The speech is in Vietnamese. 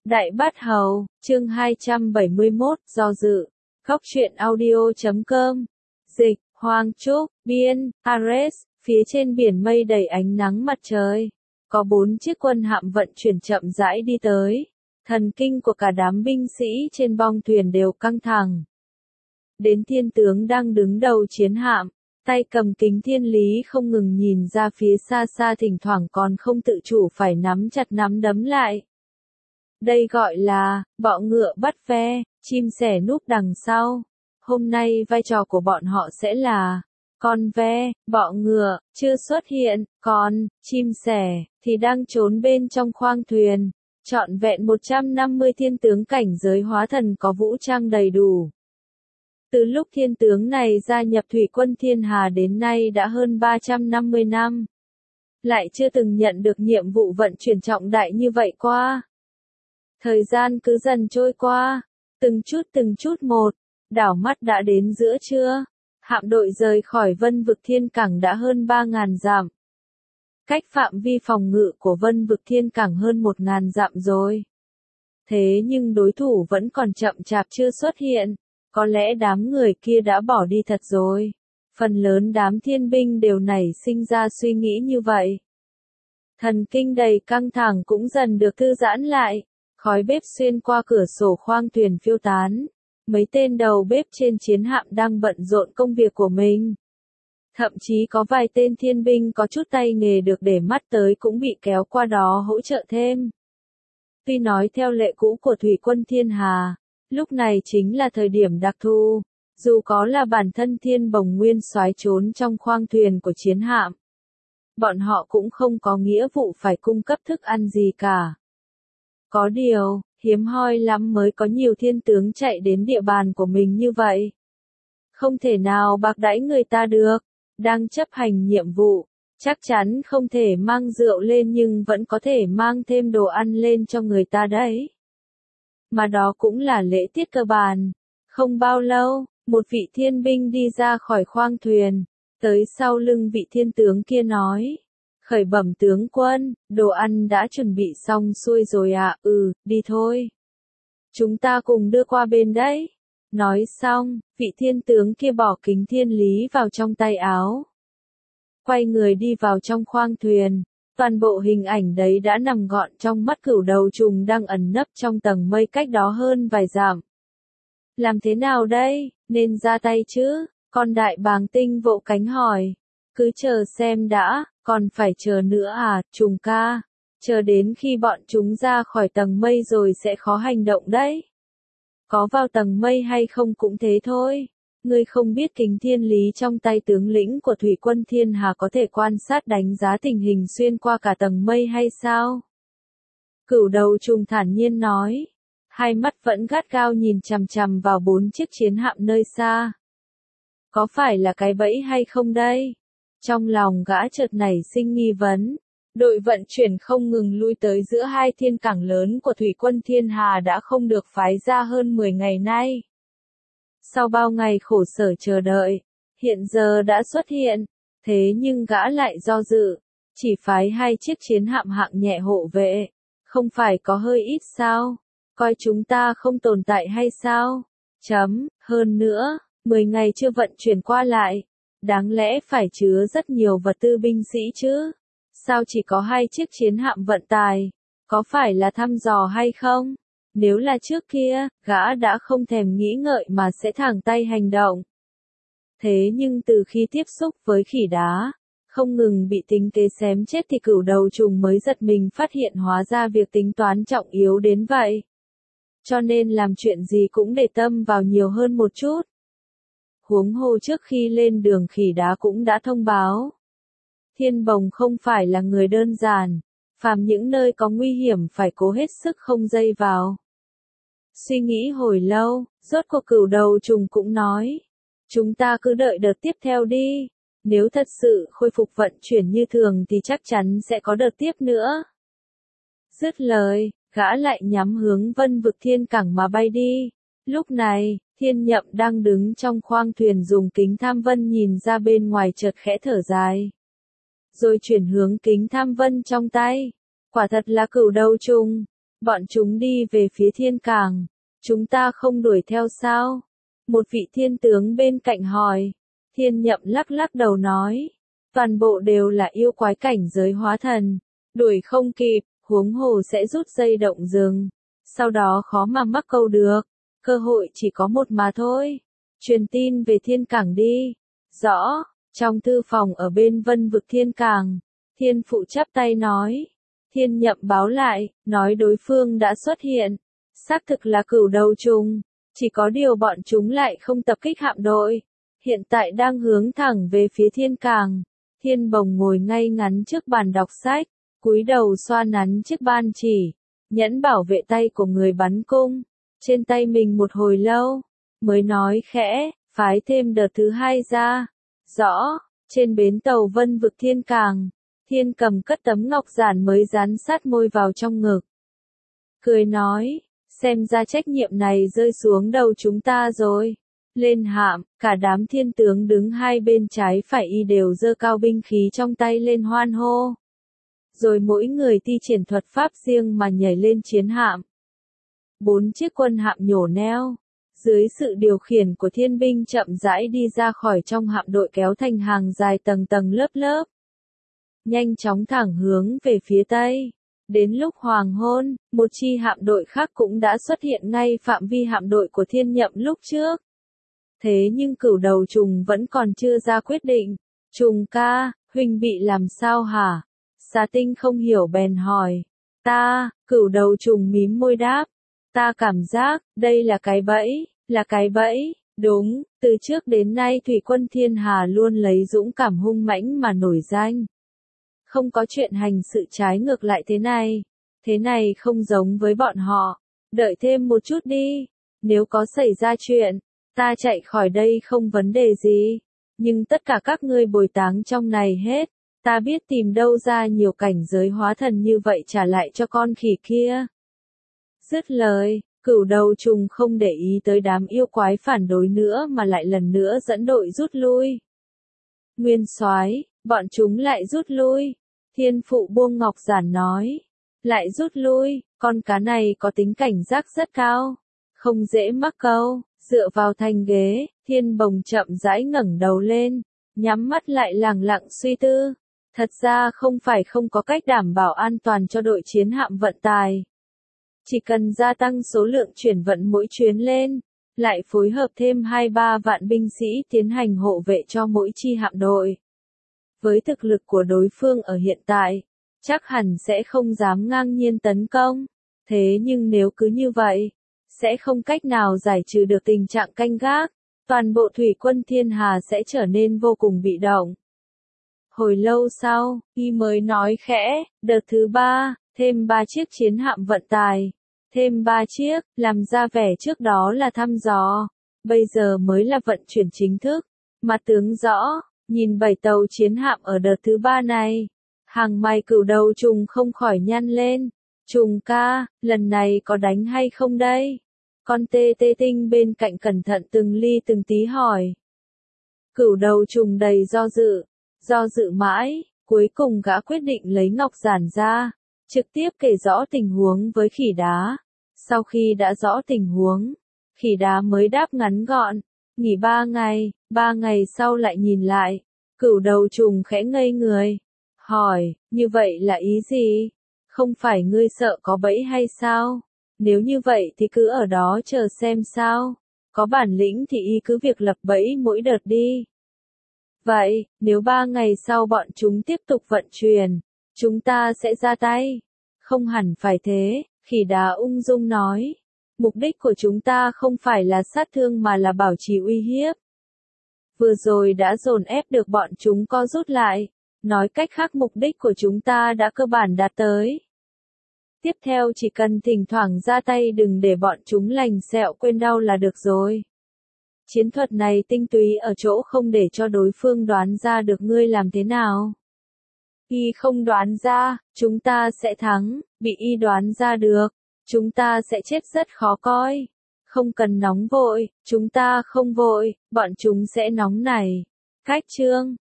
Đại Bát Hầu, chương 271, do dự. Góc truyện audio.com. Dịch, Hoàng Trúc, biên, Ares, phía trên biển mây đầy ánh nắng mặt trời. Có 4 chiếc quân hạm vận chuyển chậm rãi đi tới. Thần kinh của cả đám binh sĩ trên bong thuyền đều căng thẳng. Đến thiên tướng đang đứng đầu chiến hạm, tay cầm kính thiên lý không ngừng nhìn ra phía xa xa, thỉnh thoảng còn không tự chủ phải nắm chặt nắm đấm lại. Đây gọi là, bọ ngựa bắt ve, chim sẻ núp đằng sau. Hôm nay vai trò của bọn họ sẽ là, con ve, bọ ngựa, chưa xuất hiện, còn, chim sẻ, thì đang trốn bên trong khoang thuyền. Trọn vẹn 150 thiên tướng cảnh giới hóa thần có vũ trang đầy đủ. Từ lúc thiên tướng này gia nhập Thủy quân Thiên Hà đến nay đã hơn 350 năm. Lại chưa từng nhận được nhiệm vụ vận chuyển trọng đại như vậy qua. Thời gian cứ dần trôi qua, từng chút một, đảo mắt đã đến giữa trưa. Hạm đội rời khỏi Vân Vực Thiên Cảng đã hơn 3.000 dặm. Cách phạm vi phòng ngự của Vân Vực Thiên Cảng hơn 1.000 dặm rồi. Thế nhưng đối thủ vẫn còn chậm chạp chưa xuất hiện. Có lẽ đám người kia đã bỏ đi thật rồi. Phần lớn đám thiên binh đều nảy sinh ra suy nghĩ như vậy. Thần kinh đầy căng thẳng cũng dần được thư giãn lại. Khói bếp xuyên qua cửa sổ khoang thuyền phiêu tán. Mấy tên đầu bếp trên chiến hạm đang bận rộn công việc của mình. Thậm chí có vài tên thiên binh có chút tay nghề được để mắt tới cũng bị kéo qua đó hỗ trợ thêm. Tuy nói theo lệ cũ của Thủy quân Thiên Hà, lúc này chính là thời điểm đặc thù, dù có là bản thân Thiên Bồng Nguyên Soái trốn trong khoang thuyền của chiến hạm. Bọn họ cũng không có nghĩa vụ phải cung cấp thức ăn gì cả. Có điều, hiếm hoi lắm mới có nhiều thiên tướng chạy đến địa bàn của mình như vậy. Không thể nào bạc đãi người ta được, đang chấp hành nhiệm vụ, chắc chắn không thể mang rượu lên nhưng vẫn có thể mang thêm đồ ăn lên cho người ta đấy. Mà đó cũng là lễ tiết cơ bản. Không bao lâu, một vị thiên binh đi ra khỏi khoang thuyền, tới sau lưng vị thiên tướng kia nói. Khởi bẩm tướng quân, đồ ăn đã chuẩn bị xong xuôi rồi ạ, đi thôi. Chúng ta cùng đưa qua bên đấy. Nói xong, vị thiên tướng kia bỏ kính thiên lý vào trong tay áo. Quay người đi vào trong khoang thuyền, toàn bộ hình ảnh đấy đã nằm gọn trong mắt Cửu Đầu Trùng đang ẩn nấp trong tầng mây cách đó hơn vài dặm. Làm thế nào đây, nên ra tay chứ? Con Đại Bàng Tinh vỗ cánh hỏi. Cứ chờ xem đã, còn phải chờ nữa à, Trùng ca? Chờ đến khi bọn chúng ra khỏi tầng mây rồi sẽ khó hành động đấy. Có vào tầng mây hay không cũng thế thôi. Ngươi không biết kính thiên lý trong tay tướng lĩnh của Thủy quân Thiên Hà có thể quan sát đánh giá tình hình xuyên qua cả tầng mây hay sao? Cửu Đầu Trùng thản nhiên nói. Hai mắt vẫn gắt gao nhìn chằm chằm vào 4 chiếc chiến hạm nơi xa. Có phải là cái bẫy hay không đây? Trong lòng gã chợt nảy sinh nghi vấn. Đội vận chuyển không ngừng lui tới giữa hai thiên cảng lớn của Thủy quân Thiên Hà đã không được phái ra hơn 10 ngày nay. Sau bao ngày khổ sở chờ đợi, hiện giờ đã xuất hiện, thế nhưng gã lại do dự, chỉ phái 2 chiếc chiến hạm hạng nhẹ hộ vệ, không phải có hơi ít sao, coi chúng ta không tồn tại hay sao, hơn nữa, 10 ngày chưa vận chuyển qua lại, đáng lẽ phải chứa rất nhiều vật tư binh sĩ chứ, sao chỉ có 2 chiếc chiến hạm vận tải, có phải là thăm dò hay không? Nếu là trước kia, gã đã không thèm nghĩ ngợi mà sẽ thẳng tay hành động. Thế nhưng từ khi tiếp xúc với khỉ đá, không ngừng bị tính kế xém chết thì Cửu Đầu Trùng mới giật mình phát hiện hóa ra việc tính toán trọng yếu đến vậy. Cho nên làm chuyện gì cũng để tâm vào nhiều hơn một chút. Huống hồ trước khi lên đường khỉ đá cũng đã thông báo. Thiên Bồng không phải là người đơn giản, phàm những nơi có nguy hiểm phải cố hết sức không dây vào. Suy nghĩ hồi lâu, rốt cuộc Cửu Đầu Trùng cũng nói. Chúng ta cứ đợi đợt tiếp theo đi. Nếu thật sự khôi phục vận chuyển như thường thì chắc chắn sẽ có đợt tiếp nữa. Dứt lời, gã lại nhắm hướng Vân Vực Thiên Cảng mà bay đi. Lúc này, Thiên Nhậm đang đứng trong khoang thuyền dùng kính tham vân nhìn ra bên ngoài chợt khẽ thở dài. Rồi chuyển hướng kính tham vân trong tay. Quả thật là Cửu Đầu Trùng. bọn chúng đi về phía thiên cảng. Chúng ta không đuổi theo sao? Một vị thiên tướng bên cạnh hỏi. Thiên Nhậm lắc lắc đầu nói. Toàn bộ đều là yêu quái cảnh giới hóa thần. Đuổi không kịp, huống hồ sẽ rút dây động rừng. Sau đó khó mà mắc câu được. Cơ hội chỉ có một mà thôi. Truyền tin về thiên cảng đi. Rõ, trong thư phòng ở bên Vân vực thiên cảng. Thiên phụ chắp tay nói. Thiên Nhậm báo lại, nói đối phương đã xuất hiện. Xác thực là cửu đầu trùng. Chỉ có điều bọn chúng lại không tập kích hạm đội. Hiện tại đang hướng thẳng về phía thiên cảng. Thiên Bồng ngồi ngay ngắn trước bàn đọc sách. Cúi đầu xoa nắn chiếc ban chỉ. Nhẫn bảo vệ tay của người bắn cung. Trên tay mình một hồi lâu. Mới nói khẽ, phái thêm đợt thứ hai ra. Rõ, trên bến tàu Vân vực thiên cảng. Thiên Cầm cất tấm ngọc giản mới dán sát môi vào trong ngực. Cười nói, xem ra trách nhiệm này rơi xuống đầu chúng ta rồi. Lên hạm, cả đám thiên tướng đứng hai bên trái phải y đều giơ cao binh khí trong tay lên hoan hô. Rồi mỗi người thi triển thuật pháp riêng mà nhảy lên chiến hạm. 4 chiếc quân hạm nhổ neo. Dưới sự điều khiển của thiên binh chậm rãi đi ra khỏi trong hạm đội kéo thành hàng dài tầng tầng lớp lớp. Nhanh chóng thẳng hướng về phía tây. Đến lúc hoàng hôn, một chi hạm đội khác cũng đã xuất hiện ngay phạm vi hạm đội của Thiên Nhậm lúc trước. Thế nhưng cửu đầu trùng vẫn còn chưa ra quyết định. Trùng ca, huynh bị làm sao hả? Xà Tinh không hiểu bèn hỏi. Cửu đầu trùng mím môi đáp. Ta cảm giác, đây là cái bẫy, là cái bẫy. Đúng, từ trước đến nay thủy quân thiên hà luôn lấy dũng cảm hung mãnh mà nổi danh. Không có chuyện hành sự trái ngược lại thế này. Thế này không giống với bọn họ. Đợi thêm một chút đi. Nếu có xảy ra chuyện, ta chạy khỏi đây không vấn đề gì. Nhưng tất cả các ngươi bồi táng trong này hết. Ta biết tìm đâu ra nhiều cảnh giới hóa thần như vậy trả lại cho con khỉ kia. Dứt lời, cửu đầu trùng không để ý tới đám yêu quái phản đối nữa mà lại lần nữa dẫn đội rút lui. Nguyên soái, bọn chúng lại rút lui. Thiên phụ buông ngọc giản nói. Lại rút lui, con cá này có tính cảnh giác rất cao. Không dễ mắc câu, dựa vào thành ghế, Thiên Bồng chậm rãi ngẩng đầu lên, nhắm mắt lại lẳng lặng suy tư. Thật ra không phải không có cách đảm bảo an toàn cho đội chiến hạm vận tài. Chỉ cần gia tăng số lượng chuyển vận mỗi chuyến lên, lại phối hợp thêm 2-3 vạn binh sĩ tiến hành hộ vệ cho mỗi chi hạm đội. Với thực lực của đối phương ở hiện tại, chắc hẳn sẽ không dám ngang nhiên tấn công. Thế nhưng nếu cứ như vậy, sẽ không cách nào giải trừ được tình trạng canh gác. Toàn bộ thủy quân thiên hà sẽ trở nên vô cùng bị động. Hồi lâu sau, y mới nói khẽ, đợt thứ 3, thêm 3 chiếc chiến hạm vận tài. Thêm 3 chiếc, làm ra vẻ trước đó là thăm dò. Bây giờ mới là vận chuyển chính thức. Mặt tướng rõ, nhìn 7 tàu chiến hạm ở đợt thứ 3 này. Hàng mày cửu đầu trùng không khỏi nhăn lên. Trùng ca, lần này có đánh hay không đây? Con tê tê tinh bên cạnh cẩn thận từng ly từng tí hỏi. Cửu đầu trùng đầy do dự mãi, cuối cùng gã quyết định lấy ngọc giản ra, trực tiếp kể rõ tình huống với khỉ đá. Sau khi đã rõ tình huống, khỉ đá mới đáp ngắn gọn, nghỉ 3 ngày sau lại nhìn lại, cửu đầu trùng khẽ ngây người, hỏi, như vậy là ý gì? Không phải ngươi sợ có bẫy hay sao? Nếu như vậy thì cứ ở đó chờ xem sao, có bản lĩnh thì y cứ việc lập bẫy mỗi đợt đi. Vậy, nếu 3 ngày sau bọn chúng tiếp tục vận chuyển, chúng ta sẽ ra tay. Không hẳn phải thế, khỉ đá ung dung nói. Mục đích của chúng ta không phải là sát thương mà là bảo trì uy hiếp. Vừa rồi đã dồn ép được bọn chúng co rút lại. Nói cách khác mục đích của chúng ta đã cơ bản đạt tới. Tiếp theo chỉ cần thỉnh thoảng ra tay đừng để bọn chúng lành sẹo quên đau là được rồi. Chiến thuật này tinh túy ở chỗ không để cho đối phương đoán ra được ngươi làm thế nào. Y không đoán ra, chúng ta sẽ thắng, bị y đoán ra được, chúng ta sẽ chết rất khó coi. Không cần nóng vội, chúng ta không vội, bọn chúng sẽ nóng nảy. Cách chương